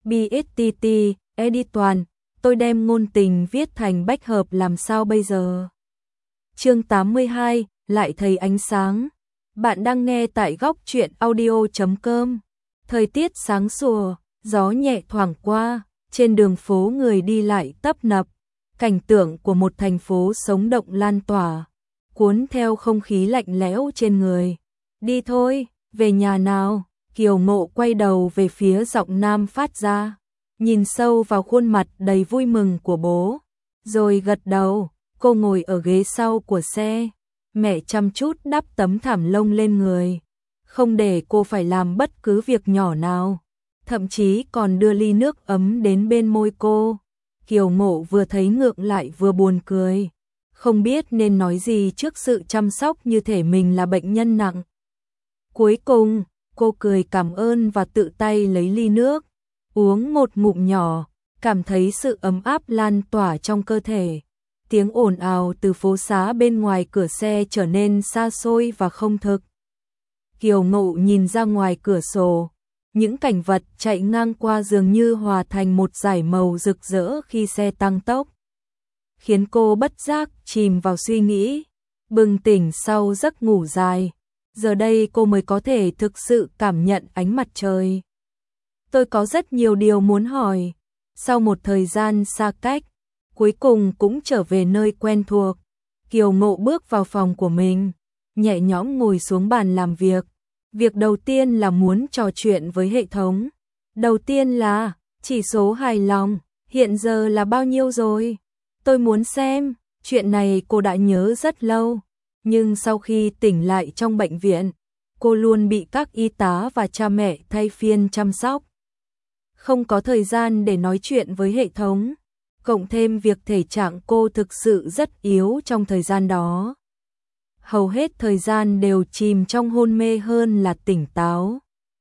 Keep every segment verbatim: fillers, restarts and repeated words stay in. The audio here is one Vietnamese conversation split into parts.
bê ét tê tê, edit toàn, tôi đem ngôn tình viết thành bách hợp làm sao bây giờ? Chương tám mươi hai, lại thấy ánh sáng. Bạn đang nghe tại góc truyện audio chấm com. Thời tiết sáng sủa, gió nhẹ thoảng qua, trên đường phố người đi lại tấp nập, cảnh tượng của một thành phố sống động lan tỏa, cuốn theo không khí lạnh lẽo trên người. Đi thôi, về nhà nào? Kiều Ngộ quay đầu về phía giọng nam phát ra, nhìn sâu vào khuôn mặt đầy vui mừng của bố, rồi gật đầu. Cô ngồi ở ghế sau của xe, mẹ chăm chút đắp tấm thảm lông lên người, không để cô phải làm bất cứ việc nhỏ nào, thậm chí còn đưa ly nước ấm đến bên môi cô. Kiều Ngộ vừa thấy ngượng lại vừa buồn cười, không biết nên nói gì trước sự chăm sóc như thể mình là bệnh nhân nặng. Cuối cùng, cô cười cảm ơn và tự tay lấy ly nước, uống một ngụm nhỏ, cảm thấy sự ấm áp lan tỏa trong cơ thể. Tiếng ồn ào từ phố xá bên ngoài cửa xe trở nên xa xôi và không thực. Kiều Ngộ nhìn ra ngoài cửa sổ, những cảnh vật chạy ngang qua dường như hòa thành một dải màu rực rỡ khi xe tăng tốc, khiến cô bất giác chìm vào suy nghĩ, bừng tỉnh sau giấc ngủ dài. Giờ đây cô mới có thể thực sự cảm nhận ánh mặt trời. Tôi có rất nhiều điều muốn hỏi. Sau một thời gian xa cách, cuối cùng cũng trở về nơi quen thuộc. Kiều Ngộ bước vào phòng của mình, nhẹ nhõm ngồi xuống bàn làm việc. Việc đầu tiên là muốn trò chuyện với hệ thống. Đầu tiên là chỉ số hài lòng, hiện giờ là bao nhiêu rồi? Tôi muốn xem, chuyện này cô đã nhớ rất lâu. Nhưng sau khi tỉnh lại trong bệnh viện, cô luôn bị các y tá và cha mẹ thay phiên chăm sóc. Không có thời gian để nói chuyện với hệ thống, cộng thêm việc thể trạng cô thực sự rất yếu trong thời gian đó. Hầu hết thời gian đều chìm trong hôn mê hơn là tỉnh táo.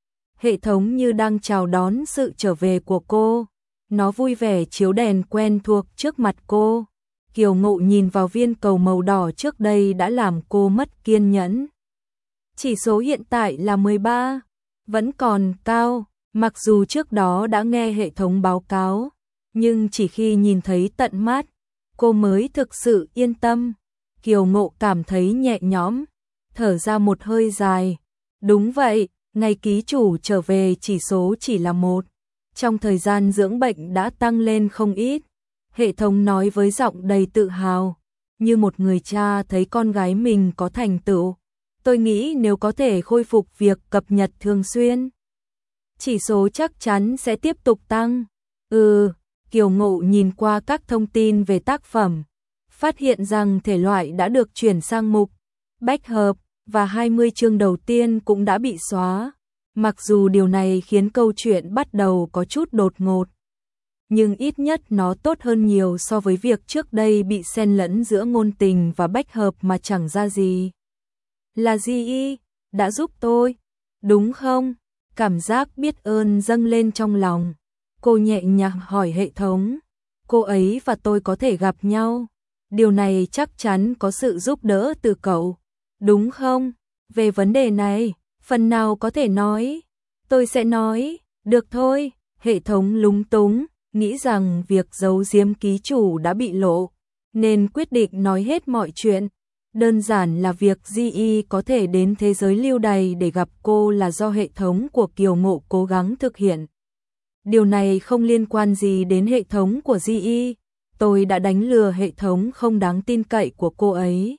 Hệ thống như đang chào đón sự trở về của cô, nó vui vẻ chiếu đèn quen thuộc trước mặt cô. Kiều Ngộ nhìn vào viên cầu màu đỏ trước đây đã làm cô mất kiên nhẫn. Chỉ số hiện tại là mười ba, vẫn còn cao, mặc dù trước đó đã nghe hệ thống báo cáo, nhưng chỉ khi nhìn thấy tận mắt, cô mới thực sự yên tâm. Kiều Ngộ cảm thấy nhẹ nhõm, thở ra một hơi dài. Đúng vậy, ngày ký chủ trở về chỉ số chỉ là một, trong thời gian dưỡng bệnh đã tăng lên không ít. Hệ thống nói với giọng đầy tự hào, như một người cha thấy con gái mình có thành tựu. Tôi nghĩ nếu có thể khôi phục việc cập nhật thường xuyên, chỉ số chắc chắn sẽ tiếp tục tăng. Ừ, Kiều Ngộ nhìn qua các thông tin về tác phẩm, phát hiện rằng thể loại đã được chuyển sang mục bách hợp và hai mươi chương đầu tiên cũng đã bị xóa. Mặc dù điều này khiến câu chuyện bắt đầu có chút đột ngột, nhưng ít nhất nó tốt hơn nhiều so với việc trước đây bị xen lẫn giữa ngôn tình và bách hợp mà chẳng ra gì. Là gì y, đã giúp tôi, đúng không? Cảm giác biết ơn dâng lên trong lòng. Cô nhẹ nhàng hỏi hệ thống, cô ấy và tôi có thể gặp nhau. Điều này chắc chắn có sự giúp đỡ từ cậu, đúng không? Về vấn đề này, phần nào có thể nói? Tôi sẽ nói, được thôi. Hệ thống lúng túng, nghĩ rằng việc giấu giếm ký chủ đã bị lộ, nên quyết định nói hết mọi chuyện. Đơn giản là việc Di Y có thể đến thế giới lưu đày để gặp cô là do hệ thống của Kiều Ngộ cố gắng thực hiện. Điều này không liên quan gì đến hệ thống của Di Y. Tôi đã đánh lừa hệ thống không đáng tin cậy của cô ấy.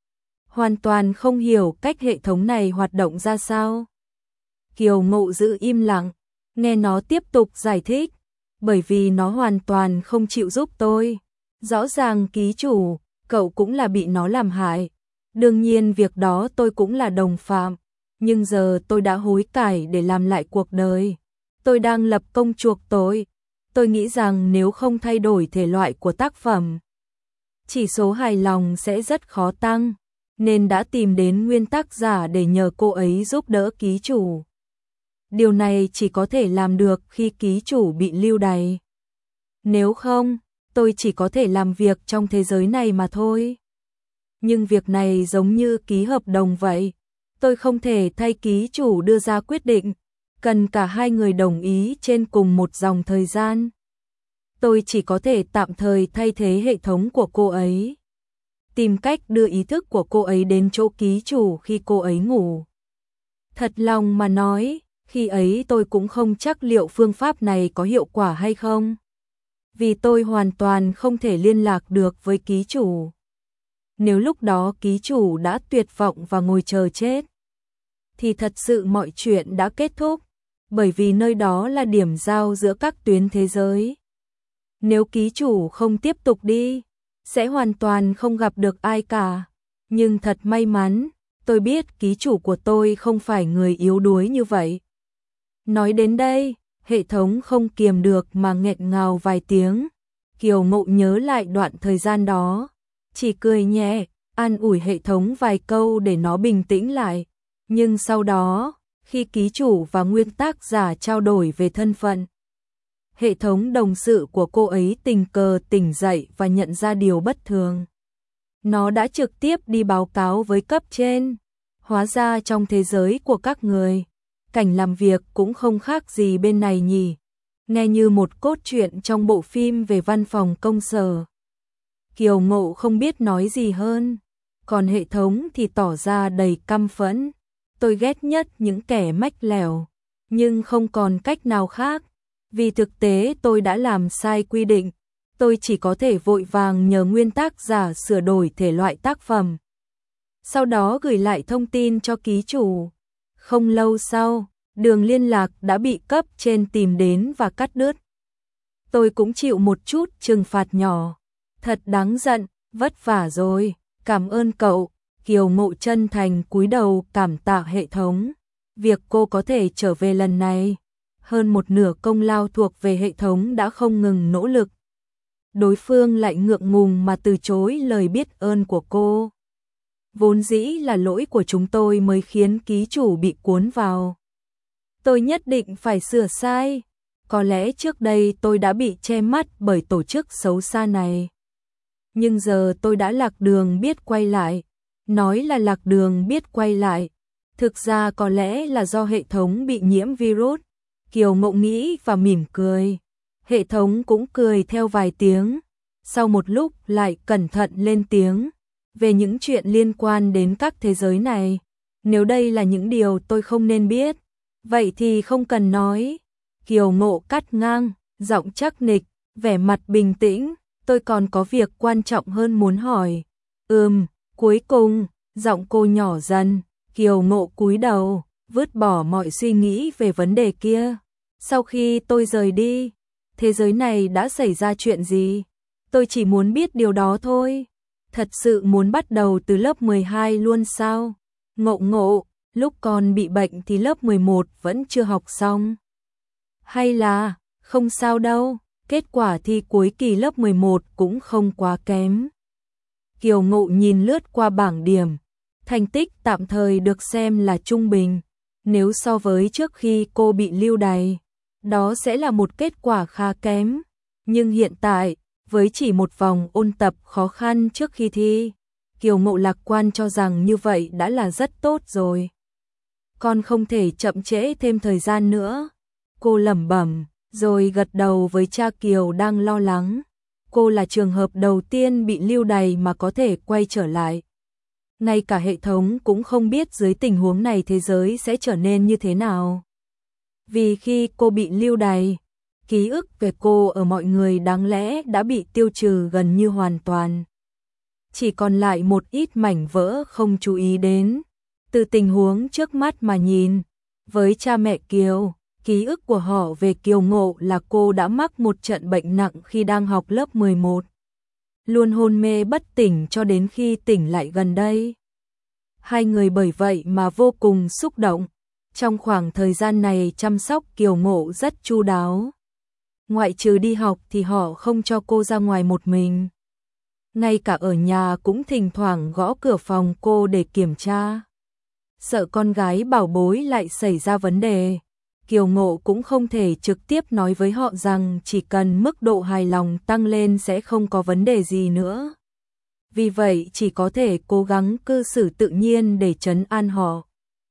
Hoàn toàn không hiểu cách hệ thống này hoạt động ra sao. Kiều Ngộ giữ im lặng, nghe nó tiếp tục giải thích. Bởi vì nó hoàn toàn không chịu giúp tôi. Rõ ràng ký chủ, cậu cũng là bị nó làm hại. Đương nhiên việc đó tôi cũng là đồng phạm. Nhưng giờ tôi đã hối cải để làm lại cuộc đời. Tôi đang lập công chuộc tội. Tôi nghĩ rằng nếu không thay đổi thể loại của tác phẩm, chỉ số hài lòng sẽ rất khó tăng. Nên đã tìm đến nguyên tác giả để nhờ cô ấy giúp đỡ ký chủ. Điều này chỉ có thể làm được khi ký chủ bị lưu đày. Nếu không, tôi chỉ có thể làm việc trong thế giới này mà thôi. Nhưng việc này giống như ký hợp đồng vậy. Tôi không thể thay ký chủ đưa ra quyết định. cần cả hai người đồng ý trên cùng một dòng thời gian. Tôi chỉ có thể tạm thời thay thế hệ thống của cô ấy. Tìm cách đưa ý thức của cô ấy đến chỗ ký chủ khi cô ấy ngủ. Thật lòng mà nói, khi ấy tôi cũng không chắc liệu phương pháp này có hiệu quả hay không. Vì tôi hoàn toàn không thể liên lạc được với ký chủ. Nếu lúc đó ký chủ đã tuyệt vọng và ngồi chờ chết, thì thật sự mọi chuyện đã kết thúc, bởi vì nơi đó là điểm giao giữa các tuyến thế giới. Nếu ký chủ không tiếp tục đi, sẽ hoàn toàn không gặp được ai cả. Nhưng thật may mắn, tôi biết ký chủ của tôi không phải người yếu đuối như vậy. Nói đến đây, hệ thống không kiềm được mà nghẹn ngào vài tiếng. Kiều Ngộ nhớ lại đoạn thời gian đó, chỉ cười nhẹ, an ủi hệ thống vài câu để nó bình tĩnh lại. Nhưng sau đó, khi ký chủ và nguyên tác giả trao đổi về thân phận, hệ thống đồng sự của cô ấy tình cờ tỉnh dậy và nhận ra điều bất thường. Nó đã trực tiếp đi báo cáo với cấp trên. Hóa ra trong thế giới của các người, cảnh làm việc cũng không khác gì bên này nhỉ. Nghe như một cốt truyện trong bộ phim về văn phòng công sở. Kiều Ngộ không biết nói gì hơn, còn hệ thống thì tỏ ra đầy căm phẫn. Tôi ghét nhất những kẻ mách lèo, nhưng không còn cách nào khác. Vì thực tế tôi đã làm sai quy định, tôi chỉ có thể vội vàng nhờ nguyên tác giả sửa đổi thể loại tác phẩm. Sau đó gửi lại thông tin cho ký chủ. Không lâu sau, đường liên lạc đã bị cấp trên tìm đến và cắt đứt. Tôi cũng chịu một chút trừng phạt nhỏ. Thật đáng giận, vất vả rồi, cảm ơn cậu. Kiều Ngộ chân thành cúi đầu cảm tạ hệ thống. Việc cô có thể trở về lần này, hơn một nửa công lao thuộc về hệ thống đã không ngừng nỗ lực. Đối phương lại ngượng ngùng mà từ chối lời biết ơn của cô. Vốn dĩ là lỗi của chúng tôi mới khiến ký chủ bị cuốn vào. Tôi nhất định phải sửa sai. Có lẽ trước đây tôi đã bị che mắt bởi tổ chức xấu xa này. Nhưng giờ tôi đã lạc đường biết quay lại. Nói là lạc đường biết quay lại, thực ra có lẽ là do hệ thống bị nhiễm virus. Kiều Ngộ nghĩ và mỉm cười. Hệ thống cũng cười theo vài tiếng. Sau một lúc lại cẩn thận lên tiếng. Về những chuyện liên quan đến các thế giới này, nếu đây là những điều tôi không nên biết, vậy thì không cần nói. Kiều Ngộ cắt ngang, giọng chắc nịch, vẻ mặt bình tĩnh. Tôi còn có việc quan trọng hơn muốn hỏi. Ừm, cuối cùng, giọng cô nhỏ dần. Kiều Ngộ cúi đầu, vứt bỏ mọi suy nghĩ về vấn đề kia. Sau khi tôi rời đi, thế giới này đã xảy ra chuyện gì? Tôi chỉ muốn biết điều đó thôi. Thật sự muốn bắt đầu từ lớp mười hai luôn sao? Ngộ Ngộ, lúc con bị bệnh thì lớp mười một vẫn chưa học xong. Hay là, không sao đâu, kết quả thi cuối kỳ lớp mười một cũng không quá kém. Kiều Ngộ nhìn lướt qua bảng điểm, thành tích tạm thời được xem là trung bình. Nếu so với trước khi cô bị lưu đày, đó sẽ là một kết quả khá kém. Nhưng hiện tại, với chỉ một vòng ôn tập khó khăn trước khi thi, Kiều Ngộ lạc quan cho rằng như vậy đã là rất tốt rồi. Con không thể chậm trễ thêm thời gian nữa. Cô lẩm bẩm, rồi gật đầu với cha Kiều đang lo lắng. Cô là trường hợp đầu tiên bị lưu đày mà có thể quay trở lại. Ngay cả hệ thống cũng không biết dưới tình huống này thế giới sẽ trở nên như thế nào. Vì khi cô bị lưu đày, ký ức về cô ở mọi người đáng lẽ đã bị tiêu trừ gần như hoàn toàn. Chỉ còn lại một ít mảnh vỡ không chú ý đến. Từ tình huống trước mắt mà nhìn, với cha mẹ Kiều, ký ức của họ về Kiều Ngộ là cô đã mắc một trận bệnh nặng khi đang học lớp mười một. Luôn hôn mê bất tỉnh cho đến khi tỉnh lại gần đây. Hai người bởi vậy mà vô cùng xúc động. Trong khoảng thời gian này chăm sóc Kiều Ngộ rất chu đáo. Ngoại trừ đi học thì họ không cho cô ra ngoài một mình. Ngay cả ở nhà cũng thỉnh thoảng gõ cửa phòng cô để kiểm tra. Sợ con gái bảo bối lại xảy ra vấn đề, Kiều Ngộ cũng không thể trực tiếp nói với họ rằng chỉ cần mức độ hài lòng tăng lên sẽ không có vấn đề gì nữa. Vì vậy chỉ có thể cố gắng cư xử tự nhiên để trấn an họ.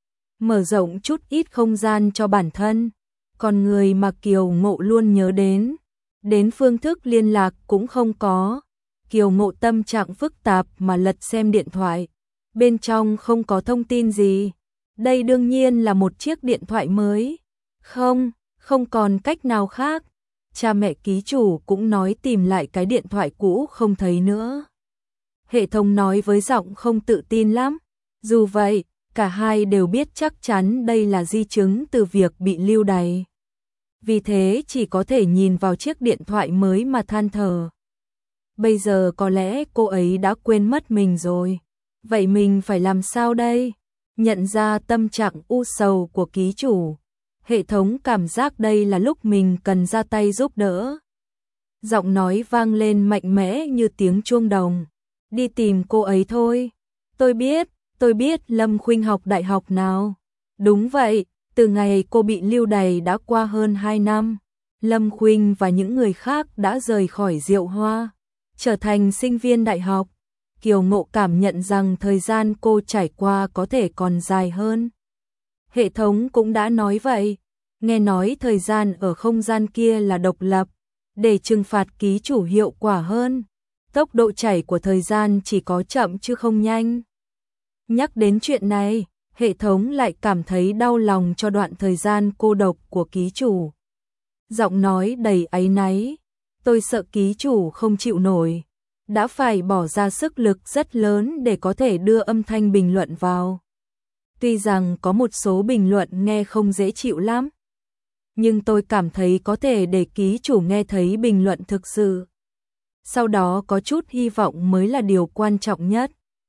mở rộng chút ít không gian cho bản thân. Còn người mà Kiều Ngộ luôn nhớ đến, đến phương thức liên lạc cũng không có. Kiều Ngộ tâm trạng phức tạp mà lật xem điện thoại, bên trong không có thông tin gì. Đây đương nhiên là một chiếc điện thoại mới. Không, không còn cách nào khác. Cha mẹ ký chủ cũng nói tìm lại cái điện thoại cũ không thấy nữa. Hệ thống nói với giọng không tự tin lắm. Dù vậy, cả hai đều biết chắc chắn đây là di chứng từ việc bị lưu đày. Vì thế chỉ có thể nhìn vào chiếc điện thoại mới mà than thở. Bây giờ có lẽ cô ấy đã quên mất mình rồi. Vậy mình phải làm sao đây? Nhận ra tâm trạng u sầu của ký chủ, hệ thống cảm giác đây là lúc mình cần ra tay giúp đỡ. Giọng nói vang lên mạnh mẽ như tiếng chuông đồng. Đi tìm cô ấy thôi. Tôi biết, tôi biết Lâm Khuynh học đại học nào. Đúng vậy, từ ngày cô bị lưu đày đã qua hơn hai năm. Lâm Khuynh và những người khác đã rời khỏi Diệu Hoa, trở thành sinh viên đại học. Kiều Ngộ cảm nhận rằng thời gian cô trải qua có thể còn dài hơn. Hệ thống cũng đã nói vậy. Nghe nói thời gian ở không gian kia là độc lập, để trừng phạt ký chủ hiệu quả hơn. Tốc độ chảy của thời gian chỉ có chậm chứ không nhanh. Nhắc đến chuyện này, hệ thống lại cảm thấy đau lòng cho đoạn thời gian cô độc của ký chủ. Giọng nói đầy áy náy. Tôi sợ ký chủ không chịu nổi. Đã phải bỏ ra sức lực rất lớn để có thể đưa âm thanh bình luận vào. Tuy rằng có một số bình luận nghe không dễ chịu lắm, nhưng tôi cảm thấy có thể để ký chủ nghe thấy bình luận thực sự. Sau đó có chút hy vọng mới là điều quan trọng nhất.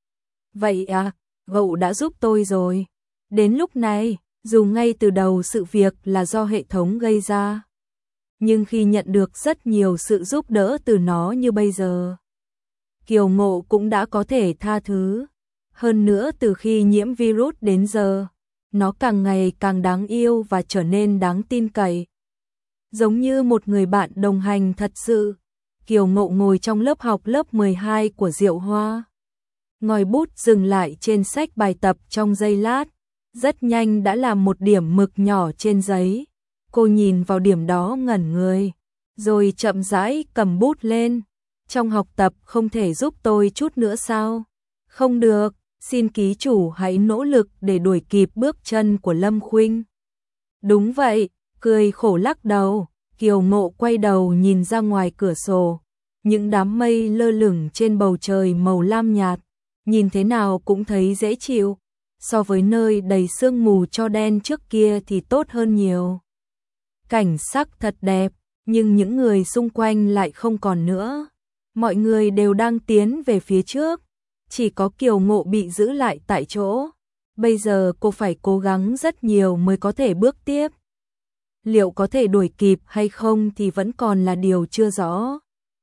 Vậy à, cậu đã giúp tôi rồi. Đến lúc này, dù ngay từ đầu sự việc là do hệ thống gây ra, nhưng khi nhận được rất nhiều sự giúp đỡ từ nó như bây giờ, Kiều Ngộ cũng đã có thể tha thứ. Hơn nữa từ khi nhiễm virus đến giờ, nó càng ngày càng đáng yêu và trở nên đáng tin cậy. Giống như một người bạn đồng hành thật sự. Kiều Ngộ ngồi trong lớp học lớp mười hai của Diệu Hoa. Ngòi bút dừng lại trên sách bài tập trong giây lát. Rất nhanh đã làm một điểm mực nhỏ trên giấy. Cô nhìn vào điểm đó ngẩn người, rồi chậm rãi cầm bút lên. Trong học tập không thể giúp tôi chút nữa sao? Không được, xin ký chủ hãy nỗ lực để đuổi kịp bước chân của Lâm Khuynh. Đúng vậy, cười khổ lắc đầu, Kiều Ngộ quay đầu nhìn ra ngoài cửa sổ. Những đám mây lơ lửng trên bầu trời màu lam nhạt, nhìn thế nào cũng thấy dễ chịu. So với nơi đầy sương mù cho đen trước kia thì tốt hơn nhiều. Cảnh sắc thật đẹp, nhưng những người xung quanh lại không còn nữa. Mọi người đều đang tiến về phía trước, chỉ có Kiều Ngộ bị giữ lại tại chỗ. Bây giờ cô phải cố gắng rất nhiều mới có thể bước tiếp. Liệu có thể đuổi kịp hay không thì vẫn còn là điều chưa rõ.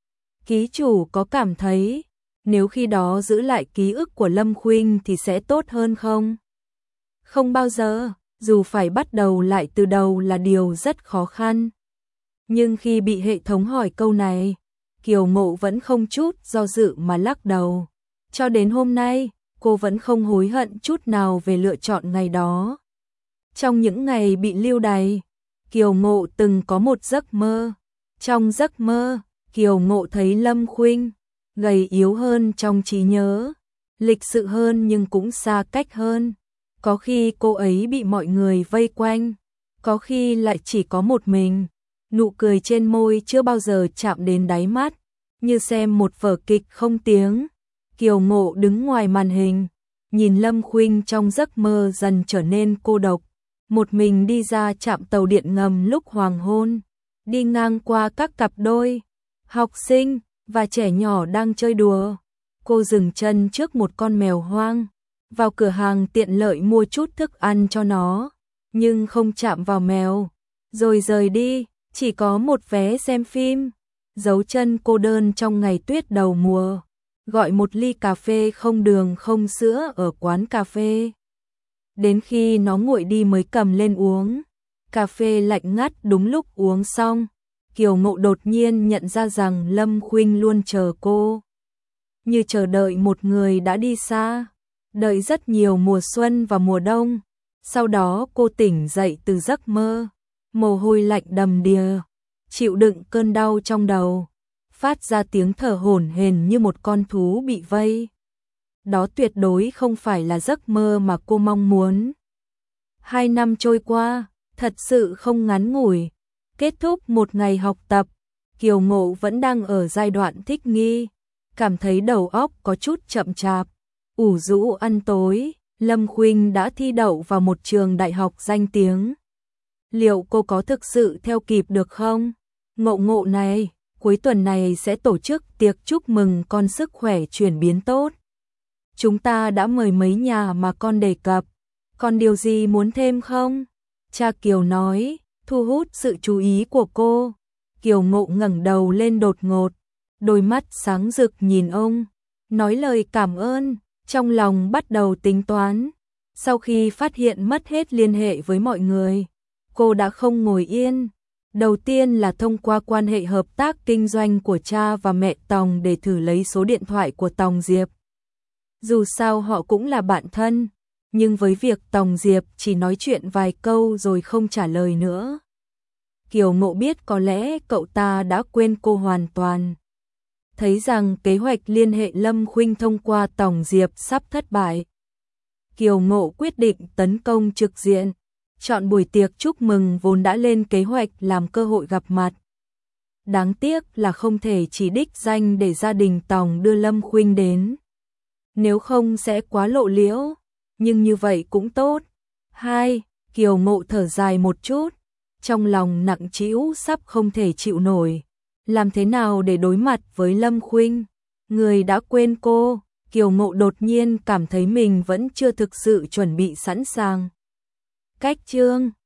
Ký chủ có cảm thấy, nếu khi đó giữ lại ký ức của Lâm Khuynh thì sẽ tốt hơn không? Không bao giờ, dù phải bắt đầu lại từ đầu là điều rất khó khăn. Nhưng khi bị hệ thống hỏi câu này, Kiều Ngộ vẫn không chút do dự mà lắc đầu. Cho đến hôm nay, cô vẫn không hối hận chút nào về lựa chọn ngày đó. Trong những ngày bị lưu đày, Kiều Ngộ từng có một giấc mơ. Trong giấc mơ, Kiều Ngộ thấy Lâm Khuynh gầy yếu hơn trong trí nhớ, lịch sự hơn nhưng cũng xa cách hơn. Có khi cô ấy bị mọi người vây quanh, có khi lại chỉ có một mình. Nụ cười trên môi chưa bao giờ chạm đến đáy mắt, như xem một vở kịch không tiếng. Kiều Ngộ đứng ngoài màn hình, nhìn Lâm Khuynh trong giấc mơ dần trở nên cô độc, một mình đi ra trạm tàu điện ngầm lúc hoàng hôn, đi ngang qua các cặp đôi, học sinh và trẻ nhỏ đang chơi đùa. Cô dừng chân trước một con mèo hoang, vào cửa hàng tiện lợi mua chút thức ăn cho nó, nhưng không chạm vào mèo, rồi rời đi, chỉ có một vé xem phim. Dấu chân cô đơn trong ngày tuyết đầu mùa, gọi một ly cà phê không đường không sữa ở quán cà phê. Đến khi nó nguội đi mới cầm lên uống. Cà phê lạnh ngắt. Đúng lúc uống xong, Kiều Ngộ đột nhiên nhận ra rằng Lâm Khuynh luôn chờ cô, như chờ đợi một người đã đi xa, đợi rất nhiều mùa xuân và mùa đông. Sau đó cô tỉnh dậy từ giấc mơ, mồ hôi lạnh đầm đìa, chịu đựng cơn đau trong đầu, phát ra tiếng thở hổn hển như một con thú bị vây. Đó tuyệt đối không phải là giấc mơ mà cô mong muốn. Hai năm trôi qua, thật sự không ngắn ngủi. Kết thúc một ngày học tập, Kiều Ngộ vẫn đang ở giai đoạn thích nghi, cảm thấy đầu óc có chút chậm chạp, ủ rũ ăn tối. Lâm Khuynh đã thi đậu vào một trường đại học danh tiếng. Liệu cô có thực sự theo kịp được không? Ngộ Ngộ này, cuối tuần này sẽ tổ chức tiệc chúc mừng con sức khỏe chuyển biến tốt. Chúng ta đã mời mấy nhà mà con đề cập, còn điều gì muốn thêm không? Cha Kiều nói, thu hút sự chú ý của cô. Kiều Ngộ ngẩng đầu lên đột ngột, đôi mắt sáng rực nhìn ông, nói lời cảm ơn, trong lòng bắt đầu tính toán. Sau khi phát hiện mất hết liên hệ với mọi người, cô đã không ngồi yên. Đầu tiên là thông qua quan hệ hợp tác kinh doanh của cha và mẹ Tòng để thử lấy số điện thoại của Tòng Diệp. Dù sao họ cũng là bạn thân, nhưng với việc Tòng Diệp chỉ nói chuyện vài câu rồi không trả lời nữa, Kiều Ngộ biết có lẽ cậu ta đã quên cô hoàn toàn. Thấy rằng kế hoạch liên hệ Lâm Khuynh thông qua Tòng Diệp sắp thất bại, Kiều Ngộ quyết định tấn công trực diện, chọn buổi tiệc chúc mừng vốn đã lên kế hoạch làm cơ hội gặp mặt. Đáng tiếc là không thể chỉ đích danh để gia đình Tòng đưa Lâm Khuynh đến. Nếu không sẽ quá lộ liễu, nhưng như vậy cũng tốt. Hai, Kiều Ngộ thở dài một chút, trong lòng nặng trĩu sắp không thể chịu nổi. Làm thế nào để đối mặt với Lâm Khuynh, người đã quên cô? Kiều Ngộ đột nhiên cảm thấy mình vẫn chưa thực sự chuẩn bị sẵn sàng. Cách chương